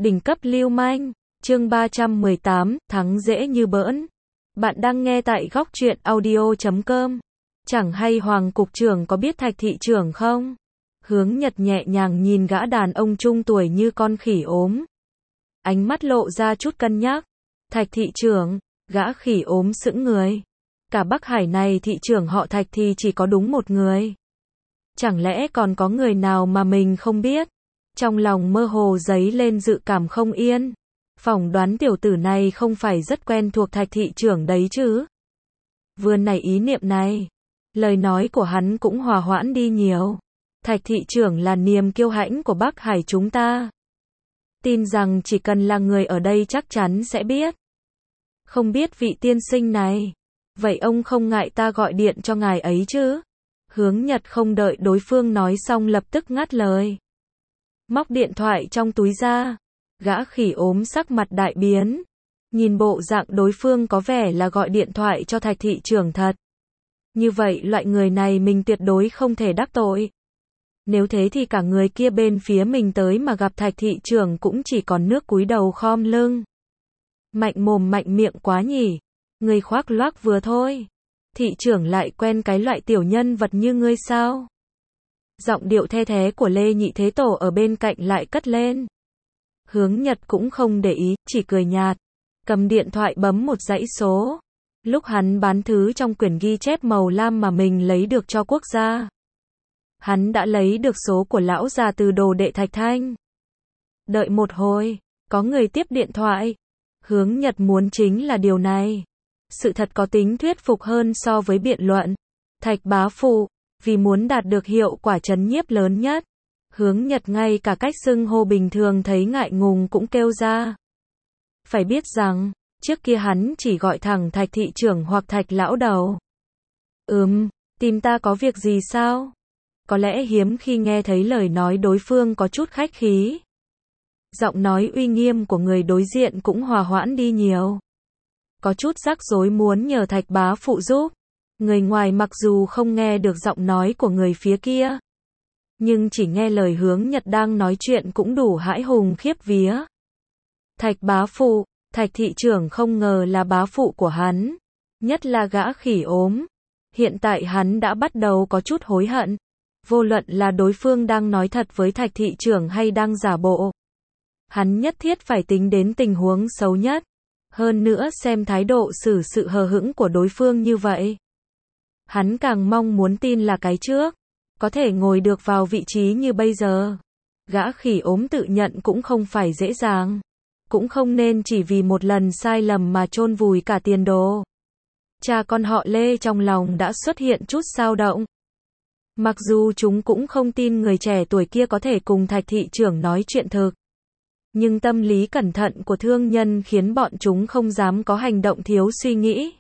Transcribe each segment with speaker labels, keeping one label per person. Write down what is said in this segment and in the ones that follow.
Speaker 1: Đỉnh cấp lưu manh, chương 318, thắng dễ như bỡn. Bạn đang nghe tại góc truyện audio.com. Chẳng hay Hoàng cục trưởng có biết Thạch thị trưởng không? Hướng Nhật nhẹ nhàng nhìn gã đàn ông trung tuổi như con khỉ ốm. Ánh mắt lộ ra chút cân nhắc. Thạch thị trưởng, gã khỉ ốm sững người. Cả Bắc Hải này thị trưởng họ Thạch thì chỉ có đúng một người. Chẳng lẽ còn có người nào mà mình không biết? Trong lòng mơ hồ dấy lên dự cảm không yên. Phỏng đoán tiểu tử này không phải rất quen thuộc Thạch thị trưởng đấy chứ. Vừa nảy ý niệm này, lời nói của hắn cũng hòa hoãn đi nhiều. Thạch thị trưởng là niềm kiêu hãnh của Bắc Hải chúng ta. Tin rằng chỉ cần là người ở đây chắc chắn sẽ biết. Không biết vị tiên sinh này. Vậy ông không ngại ta gọi điện cho ngài ấy chứ? Hướng Nhật không đợi đối phương nói xong lập tức ngắt lời. Móc điện thoại trong túi ra. Gã khỉ ốm sắc mặt đại biến. Nhìn bộ dạng đối phương có vẻ là gọi điện thoại cho Thạch thị trưởng thật. Như vậy loại người này mình tuyệt đối không thể đắc tội. Nếu thế thì cả người kia bên phía mình tới mà gặp Thạch thị trưởng cũng chỉ còn nước cúi đầu khom lưng. Mạnh mồm mạnh miệng quá nhỉ. Người khoác loác vừa thôi. Thị trưởng lại quen cái loại tiểu nhân vật như ngươi sao? Giọng điệu the thé của Lê Nhị Thế Tổ ở bên cạnh lại cất lên. Hướng Nhật cũng không để ý, chỉ cười nhạt. Cầm điện thoại bấm một dãy số. Lúc hắn bán thứ trong quyển ghi chép màu lam mà mình lấy được cho quốc gia. Hắn đã lấy được số của lão già từ đồ đệ Thạch Thanh. Đợi một hồi, có người tiếp điện thoại. Hướng Nhật muốn chính là điều này. Sự thật có tính thuyết phục hơn so với biện luận. Thạch bá phụ, vì muốn đạt được hiệu quả trấn nhiếp lớn nhất. Hướng Nhật ngay cả cách xưng hô bình thường thấy ngại ngùng cũng kêu ra. Phải biết rằng, trước kia hắn chỉ gọi thẳng Thạch thị trưởng hoặc Thạch lão đầu. Tìm ta có việc gì sao? Có lẽ hiếm khi nghe thấy lời nói đối phương có chút khách khí. Giọng nói uy nghiêm của người đối diện cũng hòa hoãn đi nhiều. Có chút rắc rối muốn nhờ Thạch bá phụ giúp. Người ngoài mặc dù không nghe được giọng nói của người phía kia. Nhưng chỉ nghe lời Hướng Nhật đang nói chuyện cũng đủ hãi hùng khiếp vía. Thạch bá phụ, Thạch thị trưởng không ngờ là bá phụ của hắn. Nhất là gã khỉ ốm. Hiện tại hắn đã bắt đầu có chút hối hận. Vô luận là đối phương đang nói thật với Thạch thị trưởng hay đang giả bộ. Hắn nhất thiết phải tính đến tình huống xấu nhất. Hơn nữa xem thái độ xử sự hờ hững của đối phương như vậy. Hắn càng mong muốn tin là cái trước. Có thể ngồi được vào vị trí như bây giờ. Gã khỉ ốm tự nhận cũng không phải dễ dàng. Cũng không nên chỉ vì một lần sai lầm mà chôn vùi cả tiền đồ. Cha con họ Lê trong lòng đã xuất hiện chút xao động. Mặc dù chúng cũng không tin người trẻ tuổi kia có thể cùng Thạch thị trưởng nói chuyện thực. Nhưng tâm lý cẩn thận của thương nhân khiến bọn chúng không dám có hành động thiếu suy nghĩ.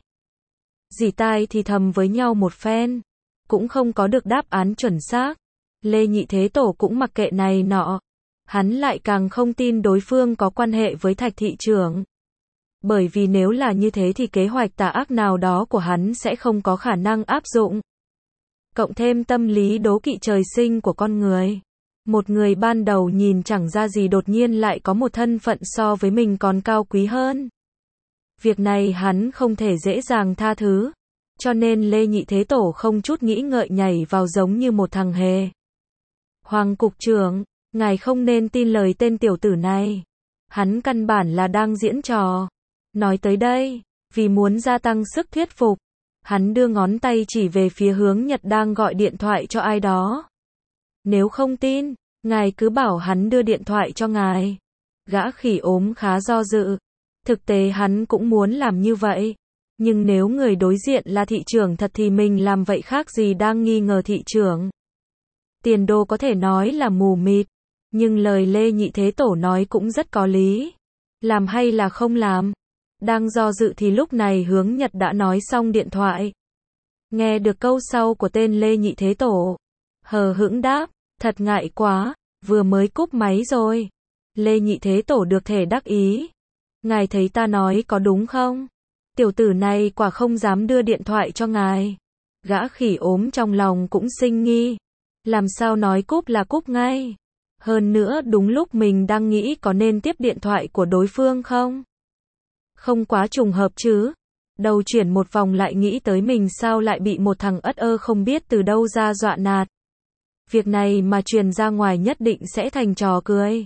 Speaker 1: Dì tai thì thầm với nhau một phen. Cũng không có được đáp án chuẩn xác. Lê Nhị Thế Tổ cũng mặc kệ này nọ. Hắn lại càng không tin đối phương có quan hệ với Thạch thị trưởng. Bởi vì nếu là như thế thì kế hoạch tà ác nào đó của hắn sẽ không có khả năng áp dụng. Cộng thêm tâm lý đố kỵ trời sinh của con người. Một người ban đầu nhìn chẳng ra gì đột nhiên lại có một thân phận so với mình còn cao quý hơn. Việc này hắn không thể dễ dàng tha thứ. Cho nên Lê Nhị Thế Tổ không chút nghĩ ngợi nhảy vào giống như một thằng hề. Hoàng cục trưởng, ngài không nên tin lời tên tiểu tử này. Hắn căn bản là đang diễn trò. Nói tới đây, vì muốn gia tăng sức thuyết phục, hắn đưa ngón tay chỉ về phía Hướng Nhật đang gọi điện thoại cho ai đó. Nếu không tin, ngài cứ bảo hắn đưa điện thoại cho ngài. Gã khỉ ốm khá do dự. Thực tế hắn cũng muốn làm như vậy. Nhưng nếu người đối diện là thị trưởng thật thì mình làm vậy khác gì đang nghi ngờ thị trưởng. Tiền đồ có thể nói là mù mịt. Nhưng lời Lê Nhị Thế Tổ nói cũng rất có lý. Làm hay là không làm? Đang do dự thì lúc này Hướng Nhật đã nói xong điện thoại. Nghe được câu sau của tên Lê Nhị Thế Tổ. Hờ hững đáp, thật ngại quá, vừa mới cúp máy rồi. Lê Nhị Thế Tổ được thể đắc ý. Ngài thấy ta nói có đúng không? Tiểu tử này quả không dám đưa điện thoại cho ngài. Gã khỉ ốm trong lòng cũng sinh nghi. Làm sao nói cúp là cúp ngay? Hơn nữa đúng lúc mình đang nghĩ có nên tiếp điện thoại của đối phương không? Không quá trùng hợp chứ. Đầu chuyển một vòng lại nghĩ tới mình sao lại bị một thằng ất ơ không biết từ đâu ra dọa nạt. Việc này mà truyền ra ngoài nhất định sẽ thành trò cười.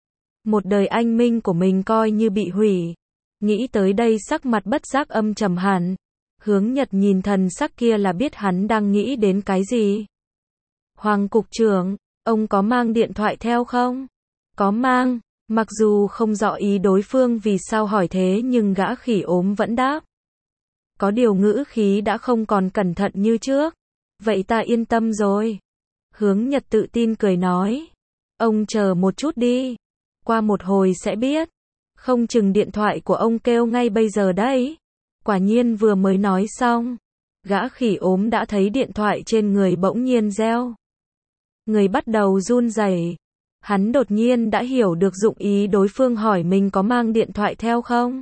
Speaker 1: Một đời anh minh của mình coi như bị hủy. Nghĩ tới đây sắc mặt bất giác âm trầm hẳn. Hướng Nhật nhìn thần sắc kia là biết hắn đang nghĩ đến cái gì. Hoàng cục trưởng, ông có mang điện thoại theo không? Có mang. Mặc dù không rõ ý đối phương vì sao hỏi thế nhưng gã khỉ ốm vẫn đáp. Có điều ngữ khí đã không còn cẩn thận như trước. Vậy ta yên tâm rồi. Hướng Nhật tự tin cười nói. Ông chờ một chút đi. Qua một hồi sẽ biết. Không chừng điện thoại của ông kêu ngay bây giờ đấy. Quả nhiên vừa mới nói xong. Gã khỉ ốm đã thấy điện thoại trên người bỗng nhiên reo. Người bắt đầu run rẩy. Hắn đột nhiên đã hiểu được dụng ý đối phương hỏi mình có mang điện thoại theo không.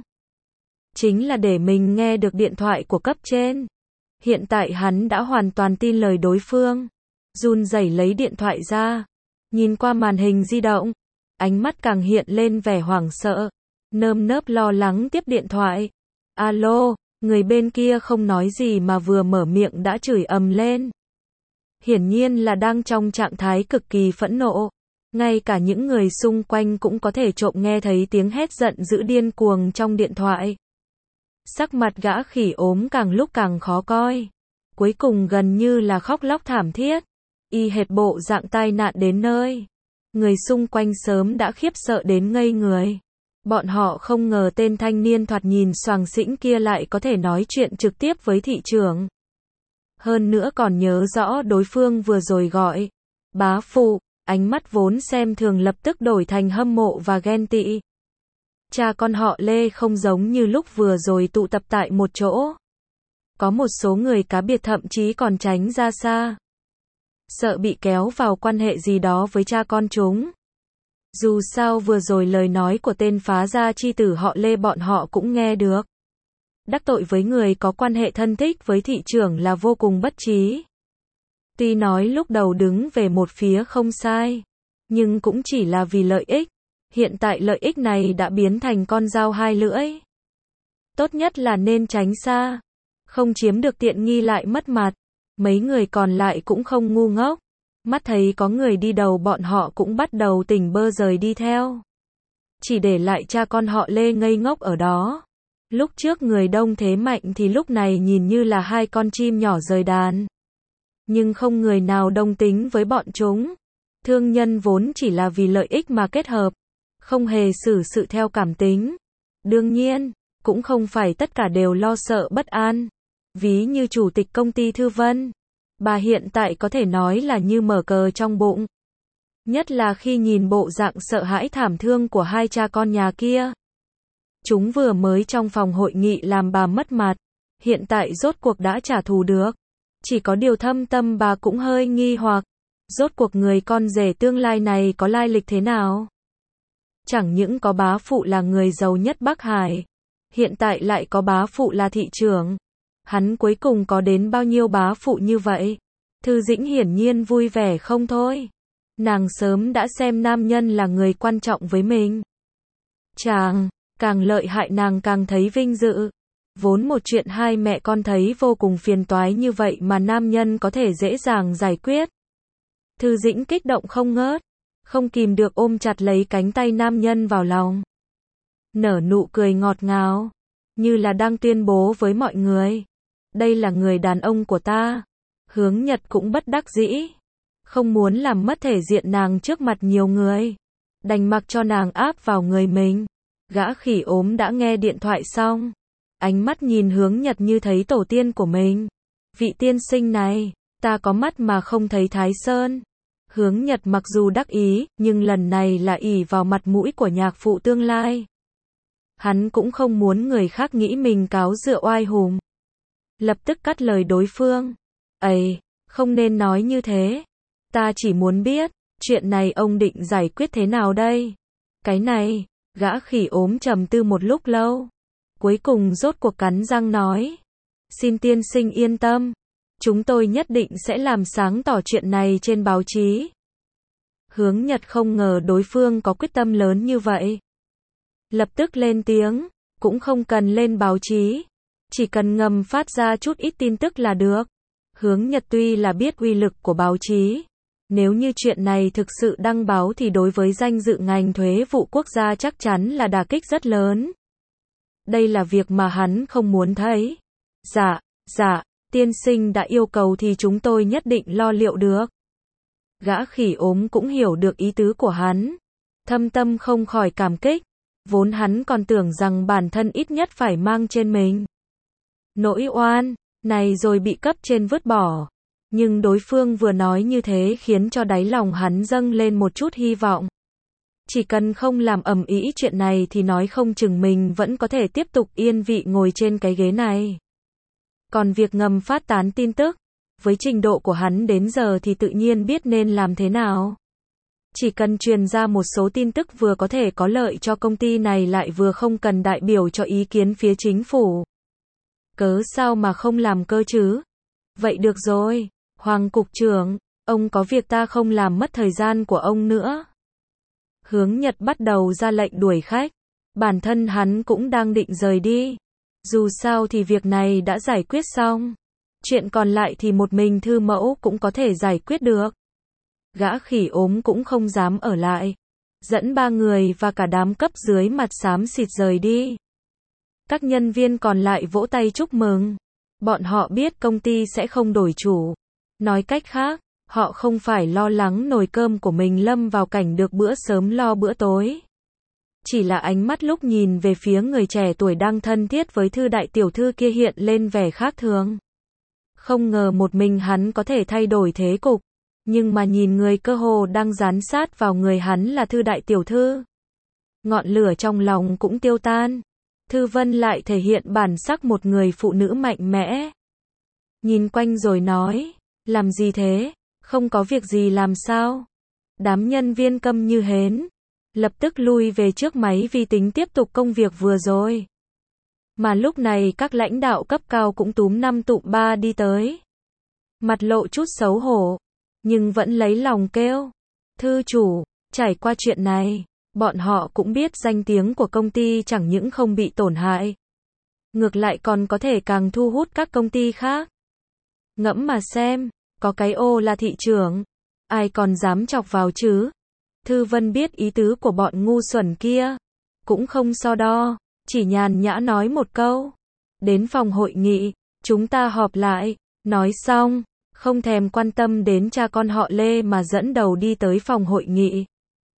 Speaker 1: Chính là để mình nghe được điện thoại của cấp trên. Hiện tại hắn đã hoàn toàn tin lời đối phương. Run rẩy lấy điện thoại ra. Nhìn qua màn hình di động. Ánh mắt càng hiện lên vẻ hoảng sợ. Nơm nớp lo lắng tiếp điện thoại. Alo, người bên kia không nói gì mà vừa mở miệng đã chửi ầm lên. Hiển nhiên là đang trong trạng thái cực kỳ phẫn nộ. Ngay cả những người xung quanh cũng có thể trộm nghe thấy tiếng hét giận dữ điên cuồng trong điện thoại. Sắc mặt gã khỉ ốm càng lúc càng khó coi. Cuối cùng gần như là khóc lóc thảm thiết. Y hệt bộ dạng tai nạn đến nơi. Người xung quanh sớm đã khiếp sợ đến ngây người. Bọn họ không ngờ tên thanh niên thoạt nhìn xoàng xĩnh kia lại có thể nói chuyện trực tiếp với thị trưởng. Hơn nữa còn nhớ rõ đối phương vừa rồi gọi. Bá phụ, ánh mắt vốn xem thường lập tức đổi thành hâm mộ và ghen tị. Cha con họ Lê không giống như lúc vừa rồi tụ tập tại một chỗ. Có một số người cá biệt thậm chí còn tránh ra xa. Sợ bị kéo vào quan hệ gì đó với cha con chúng. Dù sao vừa rồi lời nói của tên phá gia chi tử họ Lê bọn họ cũng nghe được. Đắc tội với người có quan hệ thân thích với thị trưởng là vô cùng bất trí. Tuy nói lúc đầu đứng về một phía không sai, nhưng cũng chỉ là vì lợi ích. Hiện tại lợi ích này đã biến thành con dao hai lưỡi. Tốt nhất là nên tránh xa. Không chiếm được tiện nghi lại mất mặt. Mấy người còn lại cũng không ngu ngốc. Mắt thấy có người đi đầu bọn họ cũng bắt đầu tỉnh bơ rời đi theo. Chỉ để lại cha con họ Lê ngây ngốc ở đó. Lúc trước người đông thế mạnh thì lúc này nhìn như là hai con chim nhỏ rời đàn. Nhưng không người nào đồng tính với bọn chúng. Thương nhân vốn chỉ là vì lợi ích mà kết hợp. Không hề xử sự theo cảm tính. Đương nhiên, cũng không phải tất cả đều lo sợ bất an. Ví như chủ tịch công ty Thư Vân. Bà hiện tại có thể nói là như mở cờ trong bụng. Nhất là khi nhìn bộ dạng sợ hãi thảm thương của hai cha con nhà kia. Chúng vừa mới trong phòng hội nghị làm bà mất mặt. Hiện tại rốt cuộc đã trả thù được. Chỉ có điều thâm tâm bà cũng hơi nghi hoặc. Rốt cuộc người con rể tương lai này có lai lịch thế nào? Chẳng những có bá phụ là người giàu nhất Bắc Hải. Hiện tại lại có bá phụ là thị trưởng. Hắn cuối cùng có đến bao nhiêu bá phụ như vậy? Thư Dĩnh hiển nhiên vui vẻ không thôi. Nàng sớm đã xem nam nhân là người quan trọng với mình. Chàng, càng lợi hại nàng càng thấy vinh dự. Vốn một chuyện hai mẹ con thấy vô cùng phiền toái như vậy mà nam nhân có thể dễ dàng giải quyết. Thư Dĩnh kích động không ngớt. Không kìm được ôm chặt lấy cánh tay nam nhân vào lòng. Nở nụ cười ngọt ngào. Như là đang tuyên bố với mọi người. Đây là người đàn ông của ta. Hướng Nhật cũng bất đắc dĩ. Không muốn làm mất thể diện nàng trước mặt nhiều người. Đành mặc cho nàng áp vào người mình. Gã khỉ ốm đã nghe điện thoại xong. Ánh mắt nhìn Hướng Nhật như thấy tổ tiên của mình. Vị tiên sinh này, ta có mắt mà không thấy Thái Sơn. Hướng Nhật mặc dù đắc ý, nhưng lần này là ỷ vào mặt mũi của nhạc phụ tương lai. Hắn cũng không muốn người khác nghĩ mình cáo dựa oai hùng. Lập tức cắt lời đối phương. Ây, không nên nói như thế. Ta chỉ muốn biết, chuyện này ông định giải quyết thế nào đây? Cái này, gã khỉ ốm trầm tư một lúc lâu. Cuối cùng rốt cuộc cắn răng nói. Xin tiên sinh yên tâm. Chúng tôi nhất định sẽ làm sáng tỏ chuyện này trên báo chí. Hướng Nhật không ngờ đối phương có quyết tâm lớn như vậy. Lập tức lên tiếng, cũng không cần lên báo chí, chỉ cần ngầm phát ra chút ít tin tức là được. Hướng Nhật tuy là biết uy lực của báo chí, nếu như chuyện này thực sự đăng báo thì đối với danh dự ngành thuế vụ quốc gia chắc chắn là đả kích rất lớn. Đây là việc mà hắn không muốn thấy. Dạ, tiên sinh đã yêu cầu thì chúng tôi nhất định lo liệu được. Gã khỉ ốm cũng hiểu được ý tứ của hắn. Thâm tâm không khỏi cảm kích. Vốn hắn còn tưởng rằng bản thân ít nhất phải mang trên mình nỗi oan này rồi bị cấp trên vứt bỏ. Nhưng đối phương vừa nói như thế khiến cho đáy lòng hắn dâng lên một chút hy vọng. Chỉ cần không làm ầm ĩ chuyện này thì nói không chừng mình vẫn có thể tiếp tục yên vị ngồi trên cái ghế này. Còn việc ngầm phát tán tin tức, với trình độ của hắn đến giờ thì tự nhiên biết nên làm thế nào. Chỉ cần truyền ra một số tin tức vừa có thể có lợi cho công ty này lại vừa không cần đại biểu cho ý kiến phía chính phủ. Cớ sao mà không làm cơ chứ? Vậy được rồi, Hoàng cục trưởng, ông có việc ta không làm mất thời gian của ông nữa. Hướng Nhật bắt đầu ra lệnh đuổi khách. Bản thân hắn cũng đang định rời đi. Dù sao thì việc này đã giải quyết xong. Chuyện còn lại thì một mình Thư Mẫu cũng có thể giải quyết được. Gã khỉ ốm cũng không dám ở lại. Dẫn 3 người và cả đám cấp dưới mặt xám xịt rời đi. Các nhân viên còn lại vỗ tay chúc mừng. Bọn họ biết công ty sẽ không đổi chủ. Nói cách khác, họ không phải lo lắng nồi cơm của mình lâm vào cảnh được bữa sớm lo bữa tối. Chỉ là ánh mắt lúc nhìn về phía người trẻ tuổi đang thân thiết với Thư đại tiểu thư kia hiện lên vẻ khác thường. Không ngờ một mình hắn có thể thay đổi thế cục. Nhưng mà nhìn người cơ hồ đang dán sát vào người hắn là Thư đại tiểu thư. Ngọn lửa trong lòng cũng tiêu tan. Thư Vân lại thể hiện bản sắc một người phụ nữ mạnh mẽ. Nhìn quanh rồi nói, làm gì thế, không có việc gì làm sao? Đám nhân viên câm như hến, lập tức lui về trước máy vi tính tiếp tục công việc vừa rồi. Mà lúc này các lãnh đạo cấp cao cũng túm 5 tụm 3 đi tới. Mặt lộ chút xấu hổ, nhưng vẫn lấy lòng kêu. Thư chủ, trải qua chuyện này, bọn họ cũng biết danh tiếng của công ty chẳng những không bị tổn hại. Ngược lại còn có thể càng thu hút các công ty khác. Ngẫm mà xem, có cái ô là thị trưởng. Ai còn dám chọc vào chứ? Thư Vân biết ý tứ của bọn ngu xuẩn kia. Cũng không so đo, chỉ nhàn nhã nói một câu. Đến phòng hội nghị, chúng ta họp lại. Nói xong, không thèm quan tâm đến cha con họ Lê mà dẫn đầu đi tới phòng hội nghị.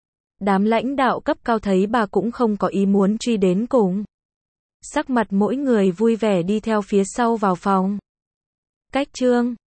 Speaker 1: Đám lãnh đạo cấp cao thấy bà cũng không có ý muốn truy đến cùng. Sắc mặt mỗi người vui vẻ đi theo phía sau vào phòng. Cách chương